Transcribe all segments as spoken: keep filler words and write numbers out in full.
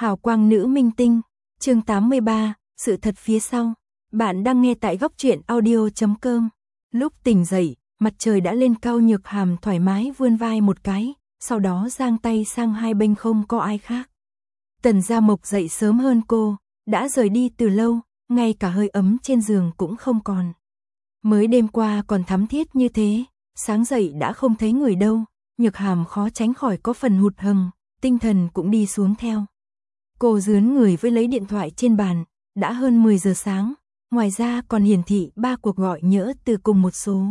Hào quang nữ minh tinh, chương tám mươi ba, sự thật phía sau. Bạn đang nghe tại góc truyện audio chấm com. Lúc tỉnh dậy, mặt trời đã lên cao. Nhược Hàm thoải mái vươn vai một cái, sau đó giang tay sang hai bên không có ai khác. Tần Gia Mộc dậy sớm hơn cô, đã rời đi từ lâu, ngay cả hơi ấm trên giường cũng không còn. Mới đêm qua còn thắm thiết như thế, sáng dậy đã không thấy người đâu. Nhược Hàm khó tránh khỏi có phần hụt hẫng, tinh thần cũng đi xuống theo. Cô dướn người với lấy điện thoại trên bàn, đã hơn mười giờ sáng, ngoài ra còn hiển thị ba cuộc gọi nhỡ từ cùng một số.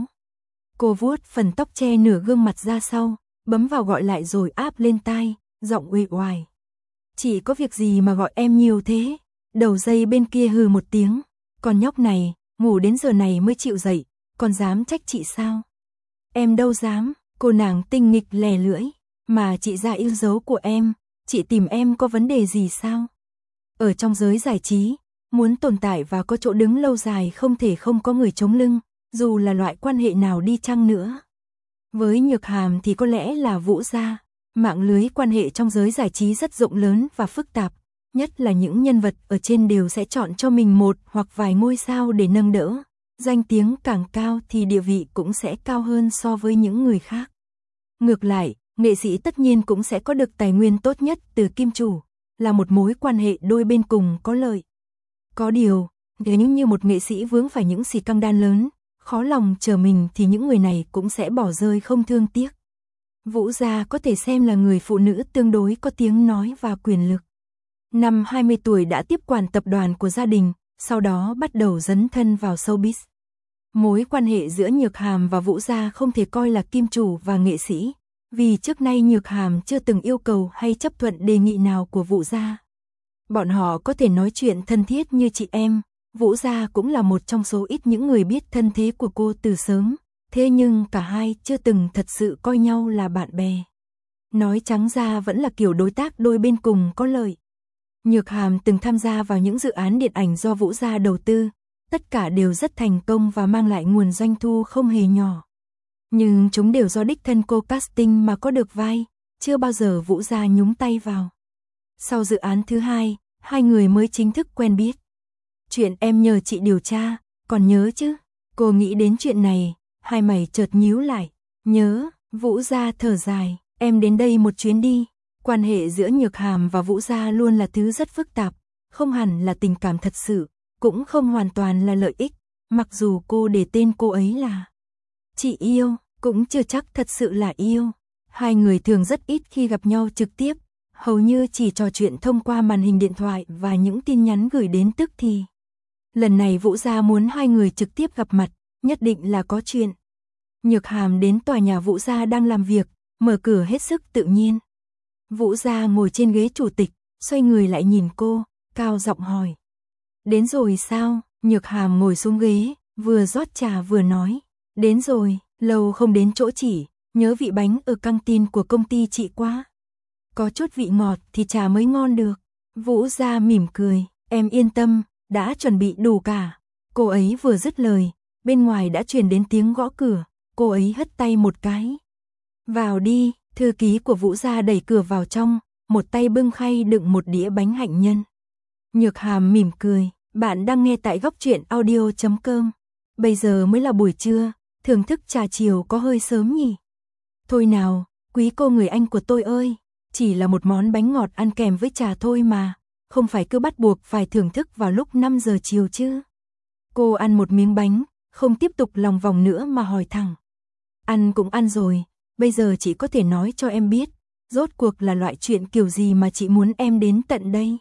Cô vuốt phần tóc che nửa gương mặt ra sau, bấm vào gọi lại rồi áp lên tai, giọng uể oải. Chị có việc gì mà gọi em nhiều thế? Đầu dây bên kia hừ một tiếng, con nhóc này, ngủ đến giờ này mới chịu dậy, còn dám trách chị sao? Em đâu dám, cô nàng tinh nghịch lè lưỡi, mà chị ra yêu dấu của em, chị tìm em có vấn đề gì sao? Ở trong giới giải trí, muốn tồn tại và có chỗ đứng lâu dài không thể không có người chống lưng, dù là loại quan hệ nào đi chăng nữa. Với Nhược Hàm thì có lẽ là Vũ gia, mạng lưới quan hệ trong giới giải trí rất rộng lớn và phức tạp, nhất là những nhân vật ở trên đều sẽ chọn cho mình một hoặc vài ngôi sao để nâng đỡ. Danh tiếng càng cao thì địa vị cũng sẽ cao hơn so với những người khác. Ngược lại, nghệ sĩ tất nhiên cũng sẽ có được tài nguyên tốt nhất từ kim chủ, là một mối quan hệ đôi bên cùng có lợi. Có điều, nếu như một nghệ sĩ vướng phải những xì căng đan lớn, khó lòng chờ mình thì những người này cũng sẽ bỏ rơi không thương tiếc. Vũ gia có thể xem là người phụ nữ tương đối có tiếng nói và quyền lực. Năm hai mươi tuổi đã tiếp quản tập đoàn của gia đình, sau đó bắt đầu dấn thân vào showbiz. Mối quan hệ giữa Nhược Hàm và Vũ gia không thể coi là kim chủ và nghệ sĩ, vì trước nay Nhược Hàm chưa từng yêu cầu hay chấp thuận đề nghị nào của Vũ gia. Bọn họ có thể nói chuyện thân thiết như chị em, Vũ gia cũng là một trong số ít những người biết thân thế của cô từ sớm, thế nhưng cả hai chưa từng thật sự coi nhau là bạn bè. Nói trắng ra vẫn là kiểu đối tác đôi bên cùng có lợi. Nhược Hàm từng tham gia vào những dự án điện ảnh do Vũ gia đầu tư, tất cả đều rất thành công và mang lại nguồn doanh thu không hề nhỏ. Nhưng chúng đều do đích thân cô casting mà có được vai, chưa bao giờ Vũ gia nhúng tay vào. Sau dự án thứ hai, hai người mới chính thức quen biết. Chuyện em nhờ chị điều tra, còn nhớ chứ? Cô nghĩ đến chuyện này, hai mày chợt nhíu lại. Nhớ, Vũ gia thở dài, em đến đây một chuyến đi. Quan hệ giữa Nhược Hàm và Vũ gia luôn là thứ rất phức tạp, không hẳn là tình cảm thật sự, cũng không hoàn toàn là lợi ích, mặc dù cô để tên cô ấy là chị yêu, cũng chưa chắc thật sự là yêu. Hai người thường rất ít khi gặp nhau trực tiếp, hầu như chỉ trò chuyện thông qua màn hình điện thoại và những tin nhắn gửi đến tức thì. Lần này Vũ gia muốn hai người trực tiếp gặp mặt, nhất định là có chuyện. Nhược Hàm đến tòa nhà Vũ gia đang làm việc, mở cửa hết sức tự nhiên. Vũ gia ngồi trên ghế chủ tịch, xoay người lại nhìn cô, cao giọng hỏi. Đến rồi sao? Nhược Hàm ngồi xuống ghế, vừa rót trà vừa nói. Đến rồi, lâu không đến chỗ chị, nhớ vị bánh ở căng tin của công ty chị quá. Có chút vị ngọt thì trà mới ngon được. Vũ gia mỉm cười, em yên tâm, đã chuẩn bị đủ cả. Cô ấy vừa dứt lời, bên ngoài đã truyền đến tiếng gõ cửa, cô ấy hất tay một cái. Vào đi, thư ký của Vũ gia đẩy cửa vào trong, một tay bưng khay đựng một đĩa bánh hạnh nhân. Nhược Hàm mỉm cười, bạn đang nghe tại góc truyện audio chấm com. Bây giờ mới là buổi trưa, thưởng thức trà chiều có hơi sớm nhỉ? Thôi nào, quý cô người anh của tôi ơi, chỉ là một món bánh ngọt ăn kèm với trà thôi mà, không phải cứ bắt buộc phải thưởng thức vào lúc năm giờ chiều chứ. Cô ăn một miếng bánh, không tiếp tục lòng vòng nữa mà hỏi thẳng. Ăn cũng ăn rồi, bây giờ chị có thể nói cho em biết, rốt cuộc là loại chuyện kiểu gì mà chị muốn em đến tận đây.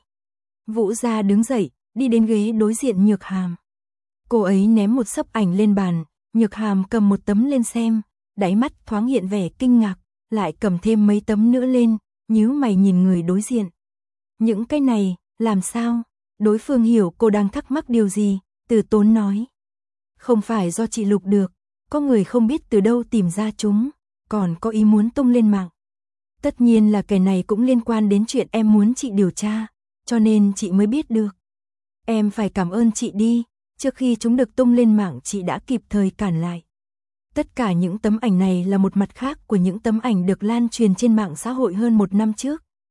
Vũ gia đứng dậy, đi đến ghế đối diện Nhược Hàm. Cô ấy ném một xấp ảnh lên bàn, Nhược Hàm cầm một tấm lên xem, đáy mắt thoáng hiện vẻ kinh ngạc, lại cầm thêm mấy tấm nữa lên, nhíu mày nhìn người đối diện. Những cái này, làm sao? Đối phương hiểu cô đang thắc mắc điều gì, từ tốn nói. Không phải do chị lục được, có người không biết từ đâu tìm ra chúng, còn có ý muốn tung lên mạng. Tất nhiên là cái này cũng liên quan đến chuyện em muốn chị điều tra, cho nên chị mới biết được. Em phải cảm ơn chị đi, trước khi chúng được tung lên mạng chị đã kịp thời cản lại. Tất cả những tấm ảnh này là một mặt khác của những tấm ảnh được lan truyền trên mạng xã hội hơn một năm trước,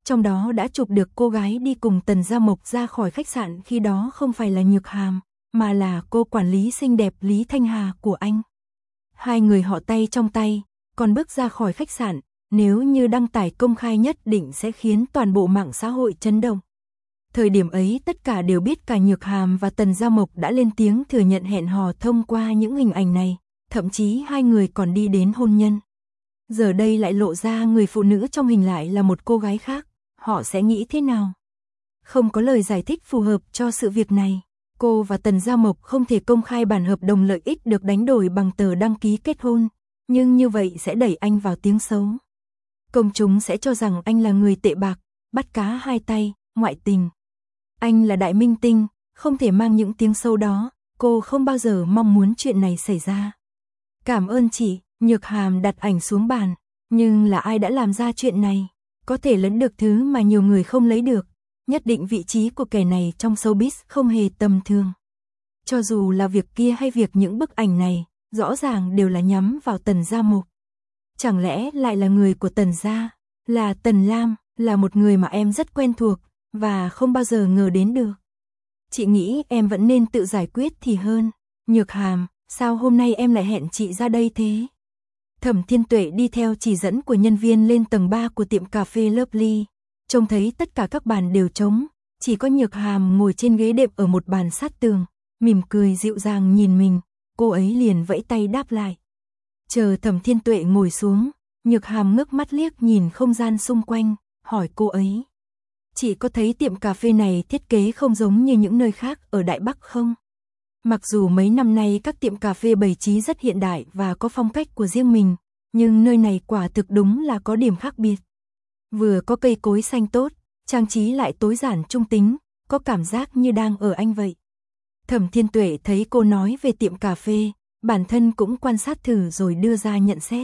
trong đó đã chụp được cô gái đi cùng Tần Gia Mộc ra khỏi khách sạn khi đó không phải là Nhược Hàm, mà là cô quản lý xinh đẹp Lý Thanh Hà của anh. Hai người họ tay trong tay, còn bước ra khỏi khách sạn, nếu như đăng tải công khai nhất định sẽ khiến toàn bộ mạng xã hội chấn động. Thời điểm ấy tất cả đều biết cả Nhược Hàm và Tần Gia Mộc đã lên tiếng thừa nhận hẹn hò thông qua những hình ảnh này, thậm chí hai người còn đi đến hôn nhân. Giờ đây lại lộ ra người phụ nữ trong hình lại là một cô gái khác, họ sẽ nghĩ thế nào? Không có lời giải thích phù hợp cho sự việc này. Cô và Tần Gia Mộc không thể công khai bản hợp đồng lợi ích được đánh đổi bằng tờ đăng ký kết hôn, nhưng như vậy sẽ đẩy anh vào tiếng xấu. Công chúng sẽ cho rằng anh là người tệ bạc, bắt cá hai tay, ngoại tình. Anh là đại minh tinh, không thể mang những tiếng xấu đó, cô không bao giờ mong muốn chuyện này xảy ra. Cảm ơn chị, Nhược Hàm đặt ảnh xuống bàn, nhưng là ai đã làm ra chuyện này? Có thể lấn được thứ mà nhiều người không lấy được, nhất định vị trí của kẻ này trong showbiz không hề tầm thường. Cho dù là việc kia hay việc những bức ảnh này, rõ ràng đều là nhắm vào Tần Gia Mộc. Chẳng lẽ lại là người của Tần Gia, là Tần Lam, là một người mà em rất quen thuộc, và không bao giờ ngờ đến được. Chị nghĩ em vẫn nên tự giải quyết thì hơn. Nhược Hàm, sao hôm nay em lại hẹn chị ra đây thế? Thẩm Thiên Tuệ đi theo chỉ dẫn của nhân viên lên tầng ba của tiệm cà phê Lovely, trông thấy tất cả các bàn đều trống, chỉ có Nhược Hàm ngồi trên ghế đệm ở một bàn sát tường, mỉm cười dịu dàng nhìn mình, cô ấy liền vẫy tay đáp lại. Chờ Thẩm Thiên Tuệ ngồi xuống, Nhược Hàm ngước mắt liếc nhìn không gian xung quanh, hỏi cô ấy. Chị có thấy tiệm cà phê này thiết kế không giống như những nơi khác ở Đại Bắc không? Mặc dù mấy năm nay các tiệm cà phê bày trí rất hiện đại và có phong cách của riêng mình, nhưng nơi này quả thực đúng là có điểm khác biệt. Vừa có cây cối xanh tốt, trang trí lại tối giản trung tính, có cảm giác như đang ở Anh vậy. Thẩm Thiên Tuệ thấy cô nói về tiệm cà phê, bản thân cũng quan sát thử rồi đưa ra nhận xét.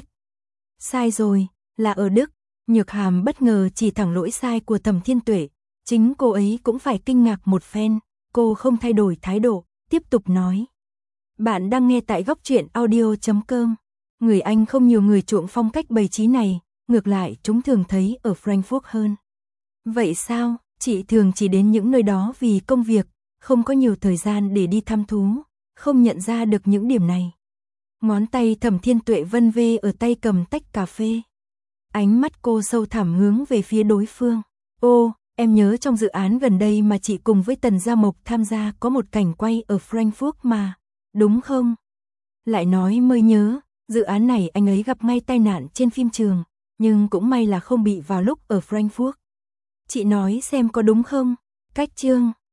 Sai rồi, là ở Đức. Nhược Hàm bất ngờ chỉ thẳng lỗi sai của Thẩm Thiên Tuệ, chính cô ấy cũng phải kinh ngạc một phen, cô không thay đổi thái độ, tiếp tục nói. Bạn đang nghe tại góc truyện audio chấm com. Người Anh không nhiều người chuộng phong cách bày trí này, ngược lại chúng thường thấy ở Frankfurt hơn. Vậy sao, chị thường chỉ đến những nơi đó vì công việc, không có nhiều thời gian để đi thăm thú, không nhận ra được những điểm này. Ngón tay Thẩm Thiên Tuệ vân vê ở tay cầm tách cà phê. Ánh mắt cô sâu thẳm hướng về phía đối phương. Ô, em nhớ trong dự án gần đây mà chị cùng với Tần Gia Mộc tham gia có một cảnh quay ở Frankfurt mà, đúng không? Lại nói mới nhớ, dự án này anh ấy gặp ngay tai nạn trên phim trường, nhưng cũng may là không bị vào lúc ở Frankfurt. Chị nói xem có đúng không? Cách chương